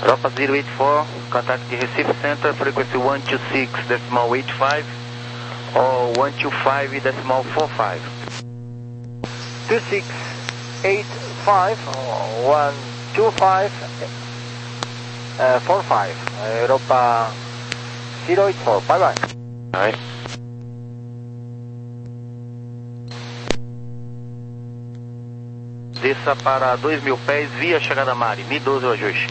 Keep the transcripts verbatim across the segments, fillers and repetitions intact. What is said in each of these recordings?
Europa zero eight four, contact the Recife Center, frequency one two six decimal eight five or one two five decimal four five. two six eight five, one two five, uh, four five, Europa zero eight four, bye bye. Bye. Desça para dois mil pés via chegada Mari, Mi doze o ajuste.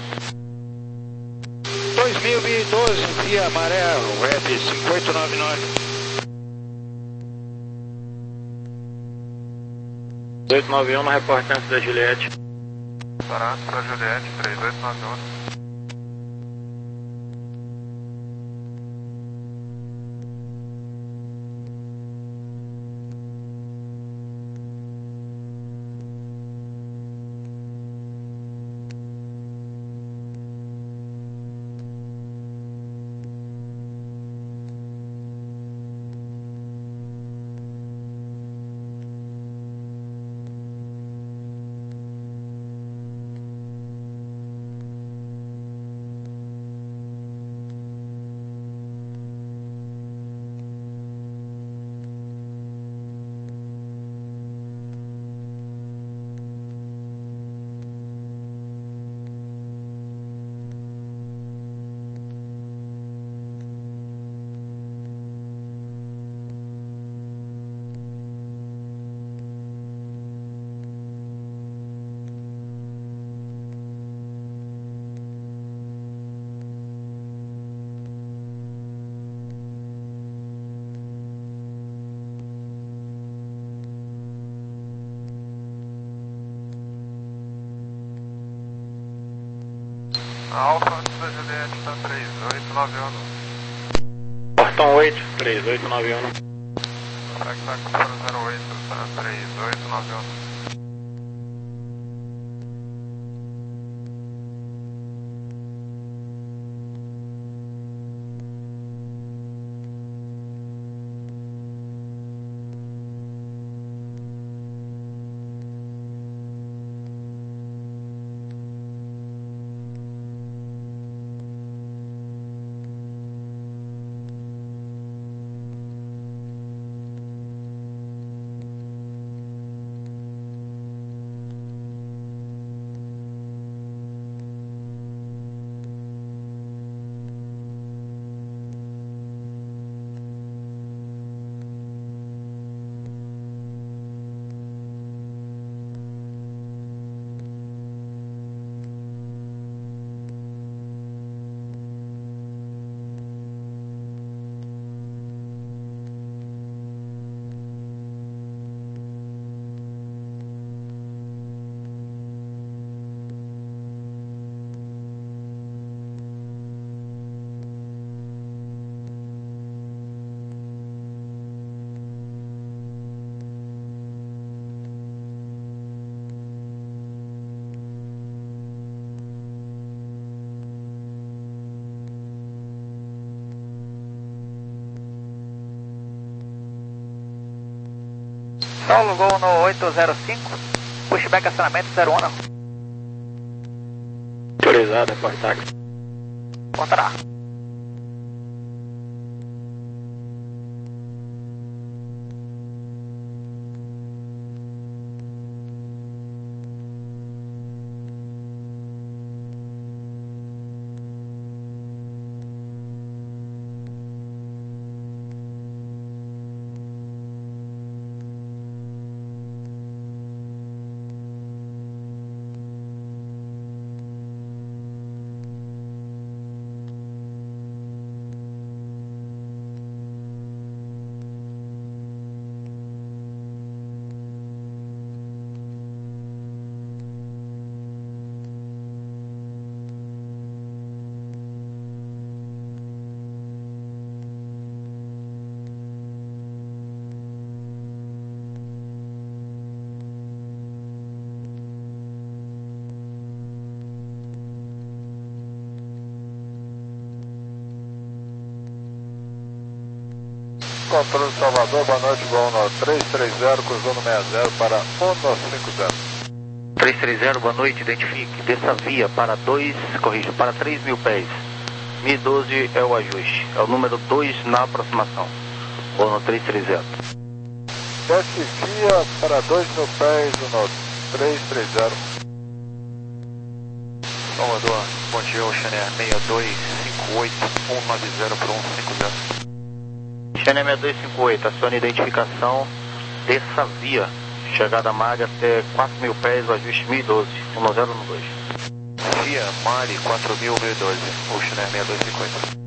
dois mil e doze via Maré, web cinco oito nove nove. oito nove um, reportante da Juliette. Parado para Juliette, três oito nove um. Alfa antes da Juliette está três oito nove um. Portão oito, três oito nove um. Contactar com o zero oito, está três oito nove um. Saulo, Gol no oito zero cinco, pushback acionamento zero um. Autorizado, reportar. Contará. Controle Salvador, boa noite, Gol no três três zero, cruzou no sessenta para um nove cinco zero. três três zero, boa noite, identifique. Desça via para dois, corrija, para três mil pés. mil e doze é o ajuste. É o número dois na aproximação. Vou no três três zero. Desce via para dois mil pés no três três zero. Salvador, bom dia, Ocean Air seis dois cinco oito um nove zero para um cinco zero. Xané seis dois cinco oito, acione identificação, desça via, chegada a Mari até quatro mil pés, o ajuste mil e doze, um zero um dois. Via Mari quatro mil, mil e doze, Ocean Air seis dois cinco oito.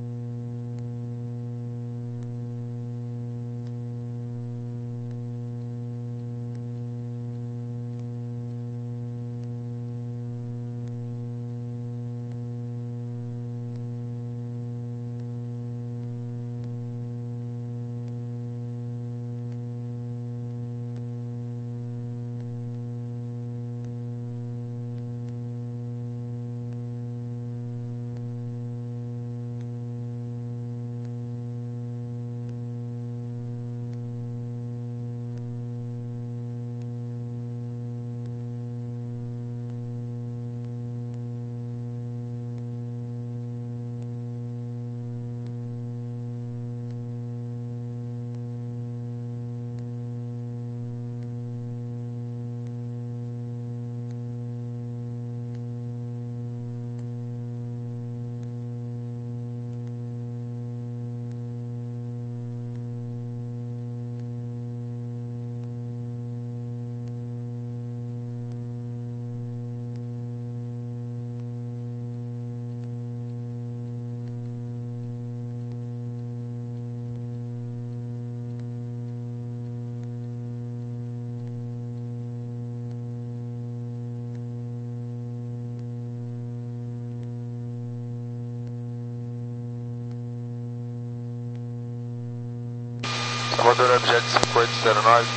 Salvador Objeto cinco oito zero nove.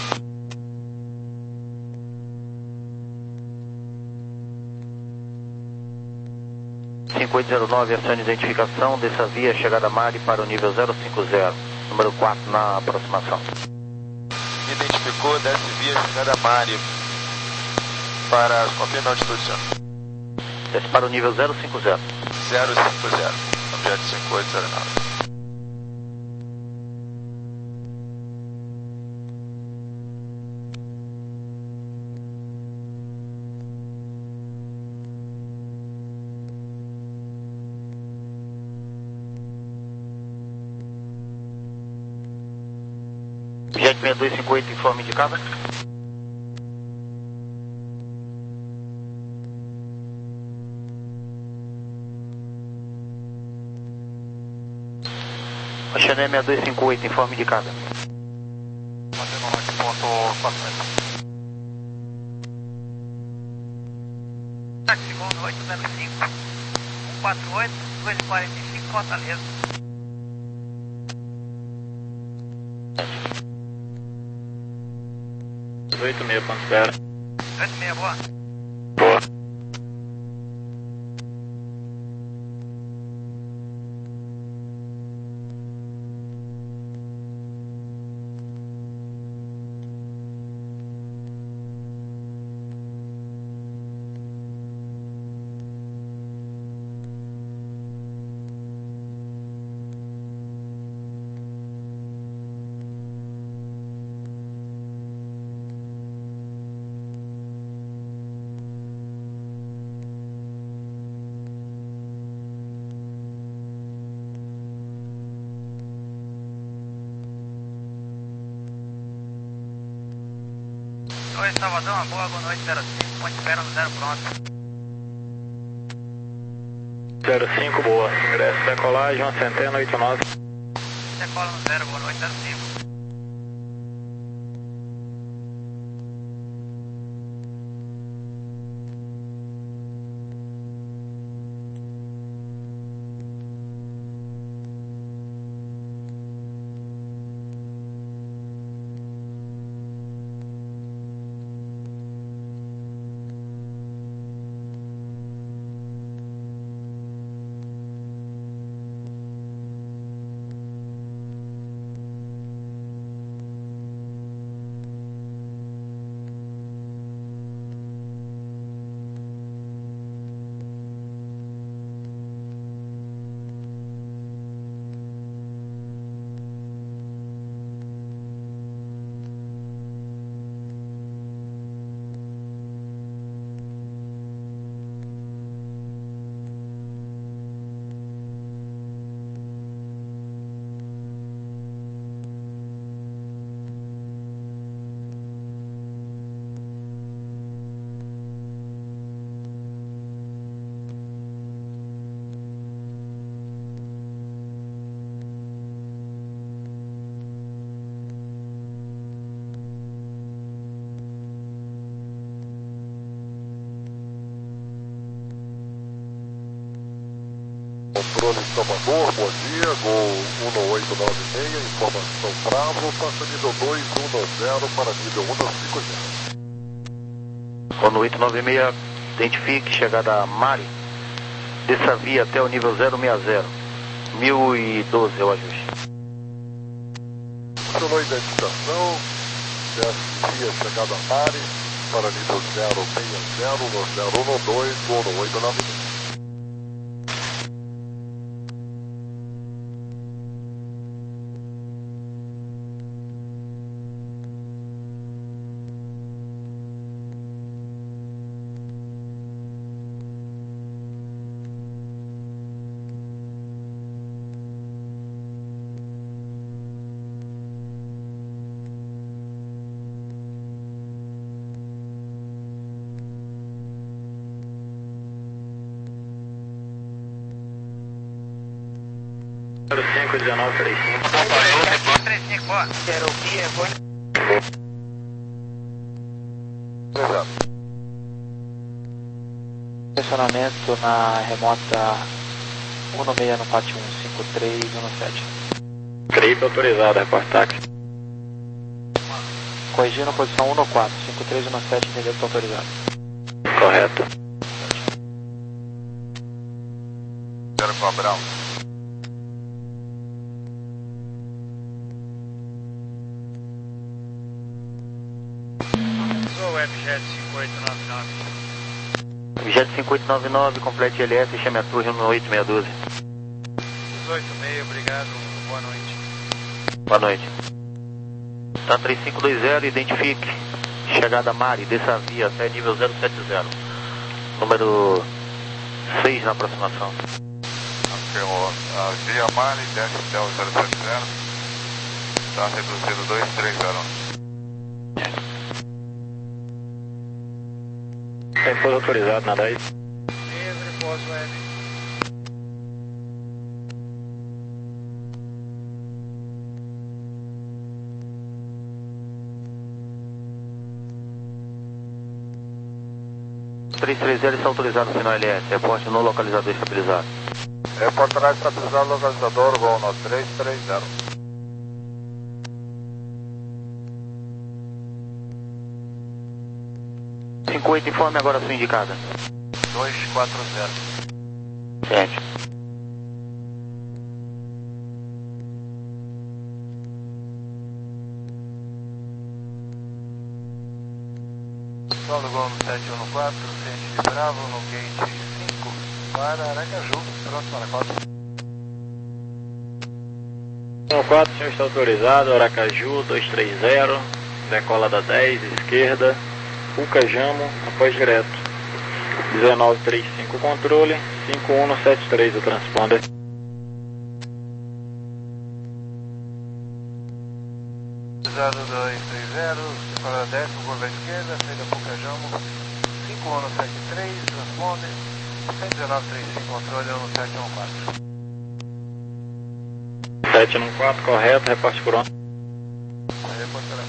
cinco oito zero nove, acione identificação, desça via, chegada a Mari para o nível zero cinco zero, número quatro na aproximação. Identificou, desce via, chegada a Mari para confirme a altitude, senhor. Desce para o nível zero cinco zero. zero cinco zero, Objeto cinco oito zero nove. Jet seis dois cinco oito, informe indicado. Xané seis dois cinco oito, informe indicado. Mantendo o rock ponto quatrocentos. Segundo oito zero cinco, um quatro oito, dois quarenta e cinco, Fortaleza. oito seis ponto zero. oito seis, boa. Boa. Oi, Salvador, uma boa, boa noite, zero cinco, ponte espera no zero pronto. zero cinco, boa. Ingresso decolagem, uma centena, oito nove. Decola no zero, boa noite, zero cinco. Controle Salvador, bom dia, Gol um oito nove seis, informação Bravo, passa nível dois um zero para nível um cinco zero. Gol oito nove seis, identifique, chegada a Mari, desça via até o nível zero seis zero, mil e doze é o ajuste. Funcionou a identificação, desce via, chegada a Mari, para nível zero seis zero, no zero um dois, Gol oito nove seis. zero cinco um nove três cinco. três cinco, ó. Quero ouvir, é bom. Estacionamento na remota um seis no pátio um cinco três um sete. Creio autorizado, repórter táxi. Corrigindo posição um quatro, cinco três um sete, entendeu que está autorizado. Correto. Zero Cobrão. Sou o Webjet cinco oito nove nove. Webjet cinco oito nove nove, complete L S e chame a torre no oito seis um dois. dezoito seis, obrigado, boa noite. Boa noite. Tá três cinco dois zero, identifique, chegada a Mari, desça via até nível zero sete zero. Número seis na aproximação. Afirmou. A via Mari desce até o zero sete zero. Está reduzido dois três zero. Tempo autorizado na dez. Livre, pós-web. três três zero está autorizado o sinal L S, reporte no localizador estabilizado. Reportará estabilizado localizador, Gol no três três zero. cinco oito, informe agora a sua indicada. dois quatro zero. Gente. Solo Gol sete um quatro, ciente de Bravo, no gate cinco, para Aracaju, pronto para a cota. um quatro, senhor está autorizado, Aracaju dois três zero, decola da dez, esquerda, Ucajamo, após direto. dezenove trinta e cinco controle, cinco um sete três o transponder. zero dois três zero, decola da dez, curva à esquerda, saída Ucajamo, cinco um sete três, transponder, cento e dezenove trinta e cinco controle, um sete um quatro. sete um quatro, correto, reporte por onde? Reportará.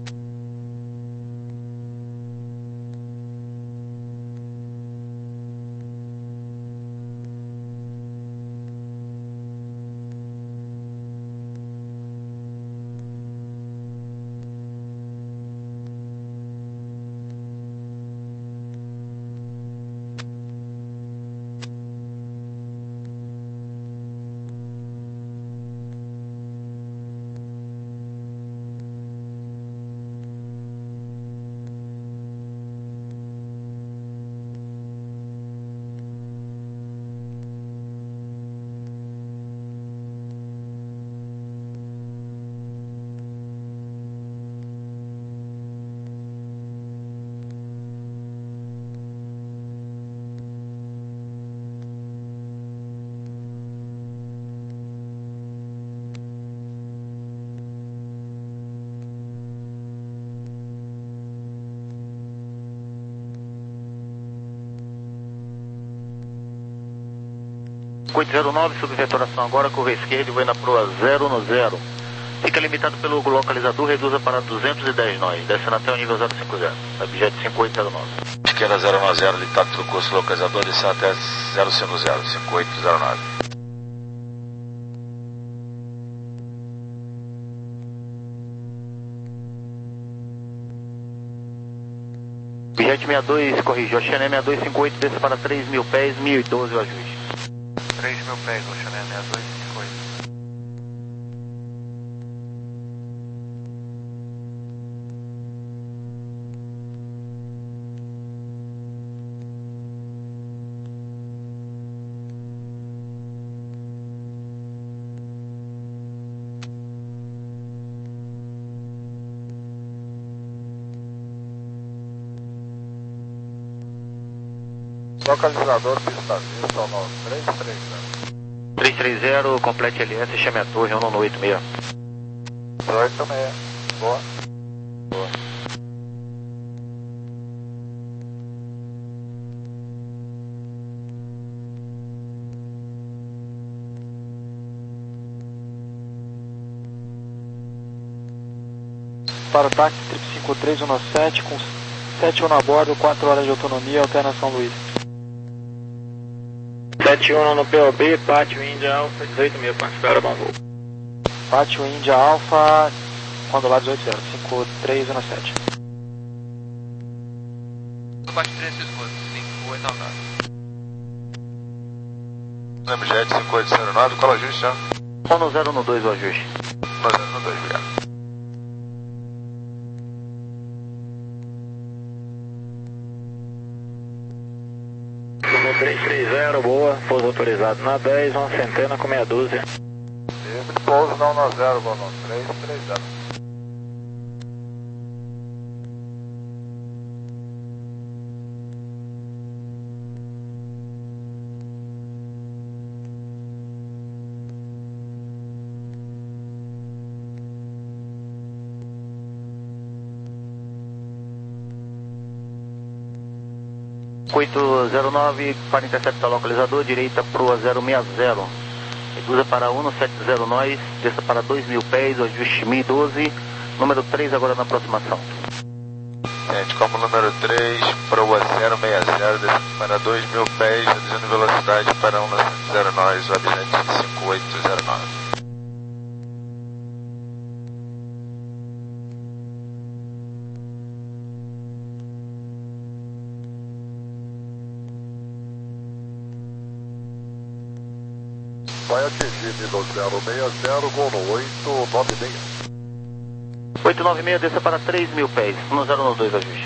cinco oito zero nove, subvetoração agora, curva esquerda e vai na proa zero um zero. Fica limitado pelo localizador, reduza para duzentos e dez nós, descendo até o nível zero cinco zero. Objeto cinco oito zero nove. Esquerda zero um zero, litado do curso localizador, descendo até zero cinco zero, cinco oito zero nove. Jet sessenta e dois, corrigiu. Oceané sessenta e dois cinquenta e oito, desça para três mil pés, mil e doze o ajuste. três mil pés, Oceané sessenta e dois cinquenta e oito. Localizador pista vista ao nove três três zero. três três zero, complete L S, chame a torre, um nove oito seis. oito seis. Boa. Boa. Para o táxi trip cinco três um sete com sete um a bordo, quatro horas de autonomia, alternação Luiz. sete um no P O B, Pátio Índia Alfa, dezoito mil, quanto espera, bom voo. Pátio Índia Alfa, quando lá dezoito zero, cinco três um sete. Baixe três seis quatro, cinco oito nove nove. Jet cinco oito zero nove, qual ajuste já? um no zero no dois o ajuste. um zero no dois, obrigado. três três zero, boa, pouso autorizado na dez, uma centena com meia dúzia. Livre, pouso não na zero, vou no três três zero. oito zero nove, quarenta e sete para localizador, direita para zero seis zero. Reduza para um no sete zero nós, desça para dois mil pés, o ajuste mil e doze, número três agora na aproximação. Gente, como número três, para o zero seis zero, desce para dois mil pés, reduzindo velocidade para um no sete zero nós, o abject cinco oito zero nove. Vai atingir nível zero seis zero, vou no oito nove seis. oito nove seis, desça para três mil pés, um no zero no dois ajuste.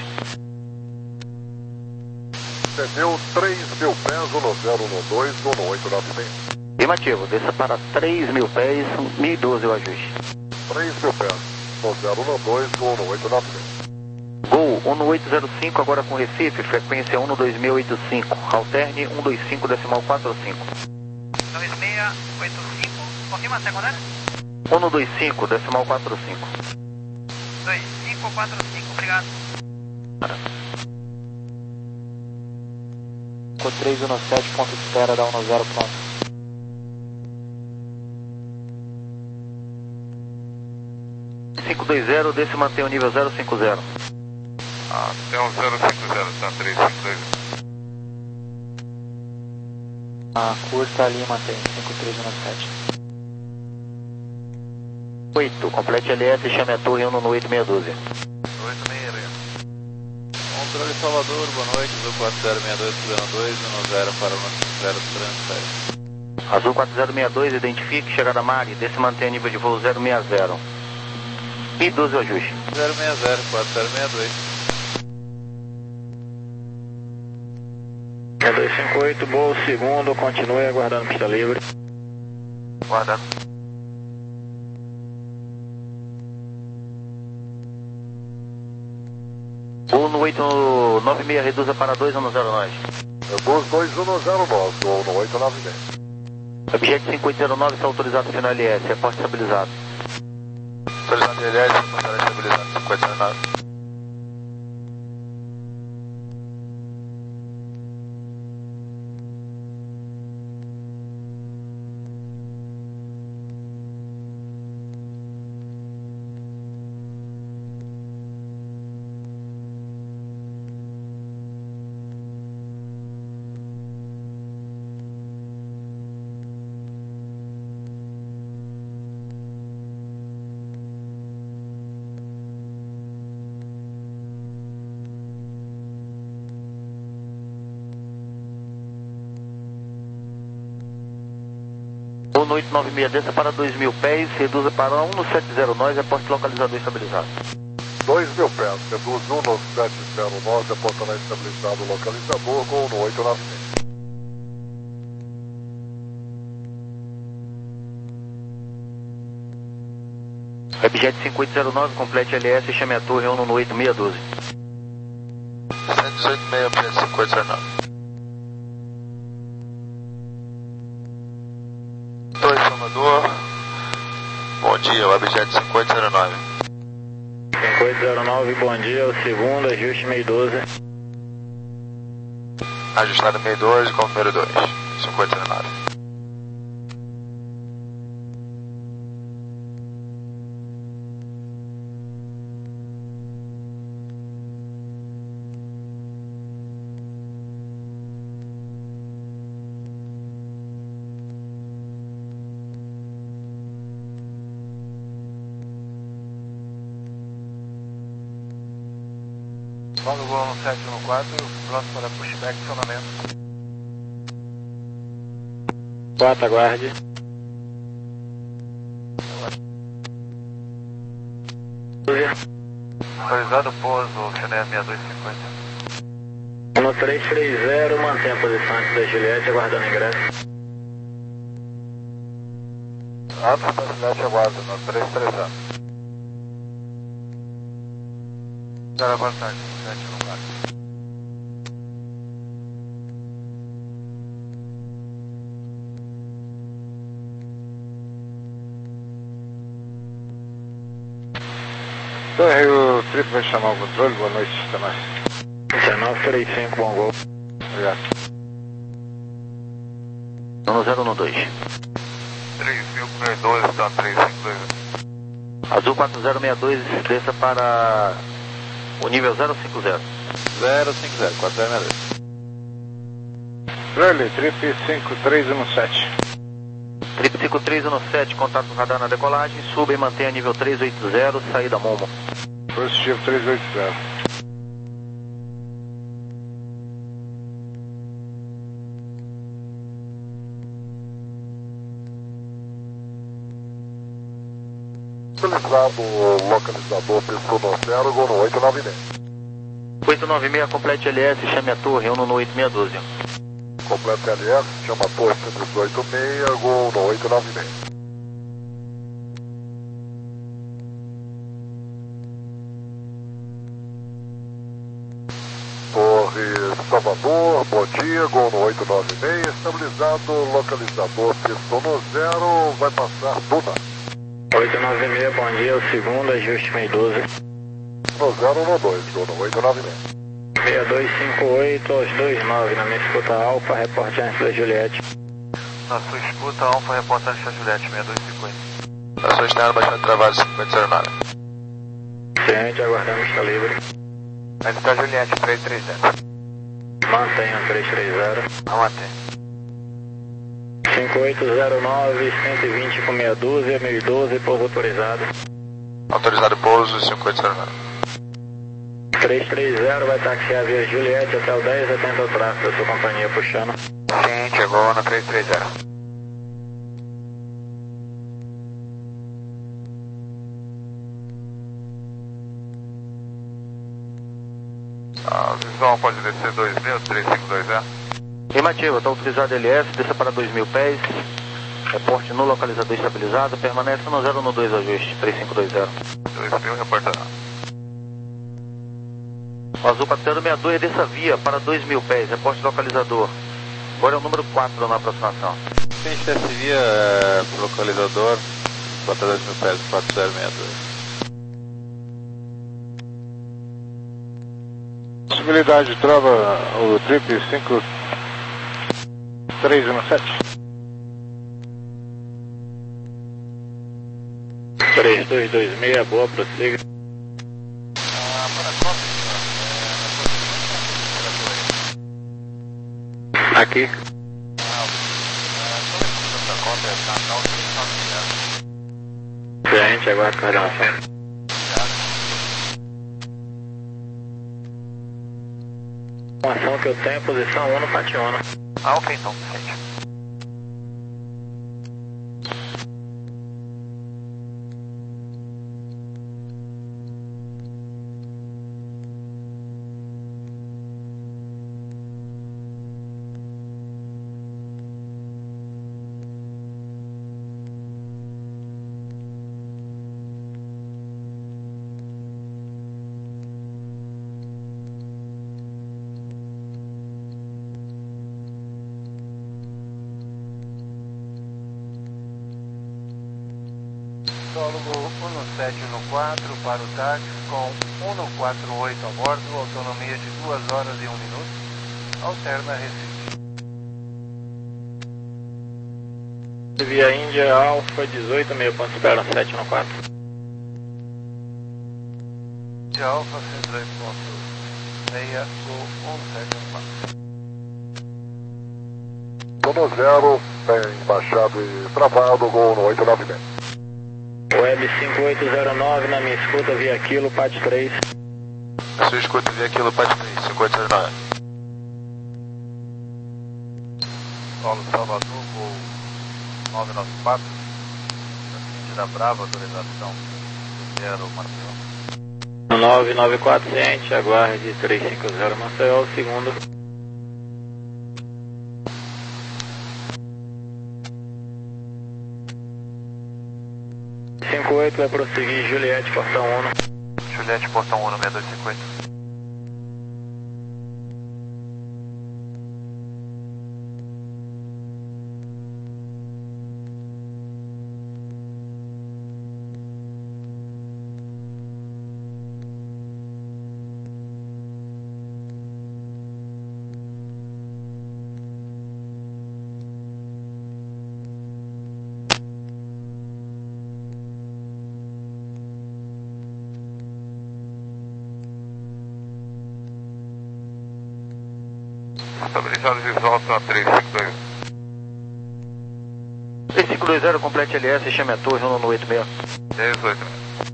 Pneu três mil pés, um no zero no dois, vou no oito nove seis. Afirmativo, desça para três mil pés, mil e doze o ajuste. três mil pés, no zero no dois, vou no oito nove seis. Gol um no oito zero cinco, agora com Recife, frequência um no dois mil e oitenta e cinco, alterne um dois cinco decimal quatro cinco. dois seis oito cinco, confirma até quando é? um no dois cinco decimal quatro cinco. dois cinco quatro cinco, obrigado. cinco três um sete, ponto de espera da um zero, pronto. cinco dois zero, desce e mantém o nível zero cinco zero. Ah, tem um zero cinco zero, tá? três cinco dois. A curta ali mantém, cinco três um sete. oito, complete L S, chame a torre um no oito seis um dois. oito seis zero. Controle Salvador, boa noite, Azul quatro zero seis dois, Tubarão dois, um zero para um zero, transfere. Azul quatro zero seis dois, identifique, chegada Mari, desce e mantém nível de voo zero seis zero. E doze o ajuste. zero seis zero, quatro zero seis dois. dois cinco oito, boa, segundo, continue aguardando pista livre. Guardado. um no oito nove seis, reduza para dois no zero nós. Bus dois um no zero nove, vou no oito nove seis. Objeto cinco oito zero nove, está autorizado final L S, reporte estabilizado. Autorizado L S, reportagem estabilizado, cinco oito zero nove. Uno oito nove seis, desça para dois mil pés, reduza para um no sete zero nós, reporte localizador estabilizado. dois mil pés, reduz um no sete zero nós, reportará estabilizado o localizador com Uno oito nove seis. Webjet cinco oito zero nove, complete L S e chame a torre Uno oito seis um dois. cento e dezoito meia, Webjet cinco oito zero nove. Torre Salvador, bom dia, Webjet cinco oito zero nove. cinco oito zero nove, bom dia, o segundo, ajuste seis um dois. Ajustado seis dois com o número dois, cinco oito zero nove. Vamos no Gol no sete um quatro, pronto para pushback e acionamento. quatro, aguarde. Autorizado pouso, C D S seis dois cinco zero. Uno três três zero, mantém a posição antes da Juliette, aguardando ingresso. Antes da Juliette, aguarda, no três três zero. Zero, boa tarde, sete um quatro. Torre, o triplo vai chamar o controle, boa noite, até mais. dezenove três cinco, bom gol. Obrigado. Uno zero um dois. três mil por dois, está três cinco dois. Azul quatro zero seis dois, desça para o nível zero cinco zero. zero cinco zero, quatro zero seis dois. Charlie, trip cinco três um sete. Trip cinco três um sete, contato radar na decolagem, suba e mantenha nível três oito zero, saída Momo. Positivo três oito zero. Localizado o localizador Pessoa no zero, Gol no oito nove seis. oito nove seis, complete L S, chame a torre Uno oito seis um dois. Completa L S, chama a torre cento e dezoito seis, Gol no oito nove seis. Torre Salvador, bom dia, Gol no oito nove seis, estabilizado, localizador Pessoa no zero, vai passar Duna. oito nove seis, bom dia, o segundo, ajuste seis um dois. No zero no dois, Gol no oito nove seis. seis dois cinco oito aos dois nove, na minha escuta Alfa, reporte antes da Juliette. Na sua escuta, Alfa, reporta antes da Juliette, seis dois cinco oito. Na sua externa, baixando travado cinco oito zero nove. Ciente, aguardamos, está livre. Antes da Juliette, três três zero. Mantenha três três zero. Não mantém. cinco oito zero nove, cento e vinte com meia dúzia, mil e doze, pouso autorizado. Autorizado pouso cinco oito zero nove. três três zero, vai taxiar via Juliette até o dez, atenta ao tráfego da sua companhia puxando. Sim, chegou no três três zero. A visual pode descer dois mil, três cinco dois zero. Afirmativa, está autorizado L S, desça para dois mil pés, reporte no localizador estabilizado, permanece no zero um dois ajuste, três cinco dois zero. dois mil, reportará. O Azul quatro zero seis dois, desça via para dois mil pés, reporte localizador. Agora é o número quatro na aproximação. Tem que desce via é, pro localizador, bota dois mil pés, quatro zero seis dois. Possibilidade de trava o trip cinco três um sete. três dois dois seis, boa, prossiga. Ah, para a cópia, senhor. Aqui. Ah, toda essa cópia é Natal três nove zero. Ciente, aguarda coordenação. Informação que eu tenho, posição Uno, Pati Uno. Ah, ok, então, sete. Autólogo um sete um quatro para o táxi com um quatro oito a bordo, autonomia de duas horas e um minuto, alterna Recife. Via Índia Alfa dezoito, meio ponto espera sete um quatro. De Alfa cento e dois ponto seis, Gol um sete um quatro. Sono zero, bem baixado e travado, Gol no oito nove seis. Web cinco oito zero nove na minha escuta, via Quilo, P A T três. A sua escuta via Quilo, P A T três, cinco oito zero nove. Paulo Salvador, Gol nove nove quatro. Da Brava, autorização zero, Marcelo. nove nove quatro, ciente, aguarde três cinco zero, Marcelo, segundo. cinco oito vai prosseguir, Juliette, portão um. Juliette, portão um, seis dois cinco oito. Estabilizado de volta três cinco dois. três cinco dois zero, complete L S, chame a torre, um no oito seis. dezoito.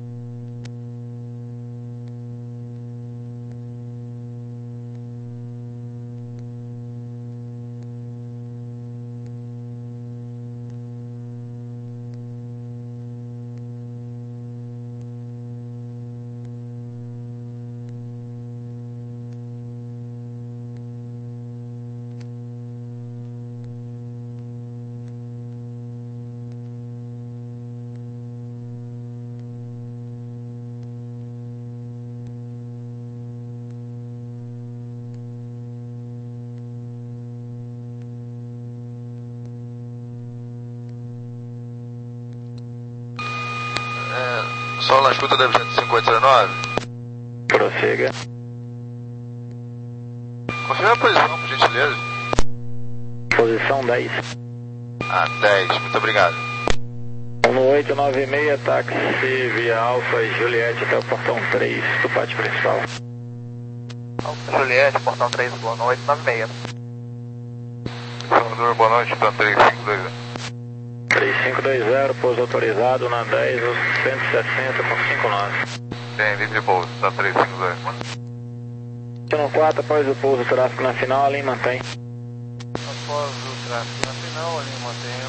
É, solo na escuta da cinco oito zero nove. Prossiga. Confirma a posição, por gentileza. Posição dez. Ah, dez, muito obrigado. um no oito nove seis, táxi via Alfa e Juliette até o portão três do pátio principal. Alfa Juliette, portão três, Gol no oito nove seis. Salvador, boa noite, tá três cinco dois zero. três cinco dois zero, pouso autorizado na dez, cento e sessenta com cinco nove. Tem, livre pouso, tá três cinco dois. No quatro, após o pouso, tráfego na final, a linha mantém. Após o tráfego na final, a linha mantém